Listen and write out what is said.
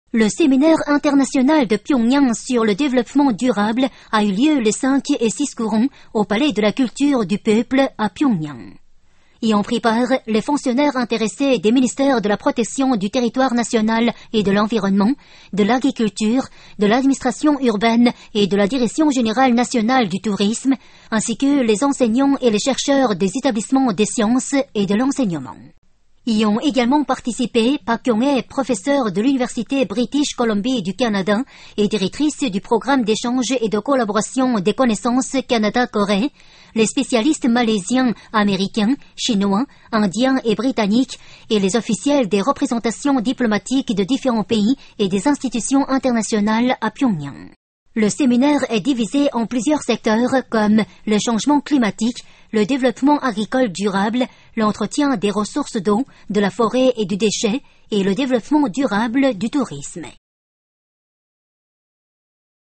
Le séminaire international de Pyongyang sur le développement durable a eu lieu les 5 et 6 courants au Palais de la Culture du Peuple à Pyongyang. Y ont pris part les fonctionnaires intéressés des ministères de la protection du territoire national et de l'environnement, de l'agriculture, de l'administration urbaine et de la direction générale nationale du tourisme, ainsi que les enseignants et les chercheurs des établissements des sciences et de l'enseignement. Y ont également participé Park Kyung-hee, professeure de l'Université British Columbia du Canada et directrice du programme d'échange et de collaboration des connaissances Canada-Corée, les spécialistes malaisiens, américains, chinois, indiens et britanniques et les officiels des représentations diplomatiques de différents pays et des institutions internationales à Pyongyang. Le séminaire est divisé en plusieurs secteurs comme le changement climatique, le développement agricole durable, l'entretien des ressources d'eau, de la forêt et du déchet et le développement durable du tourisme.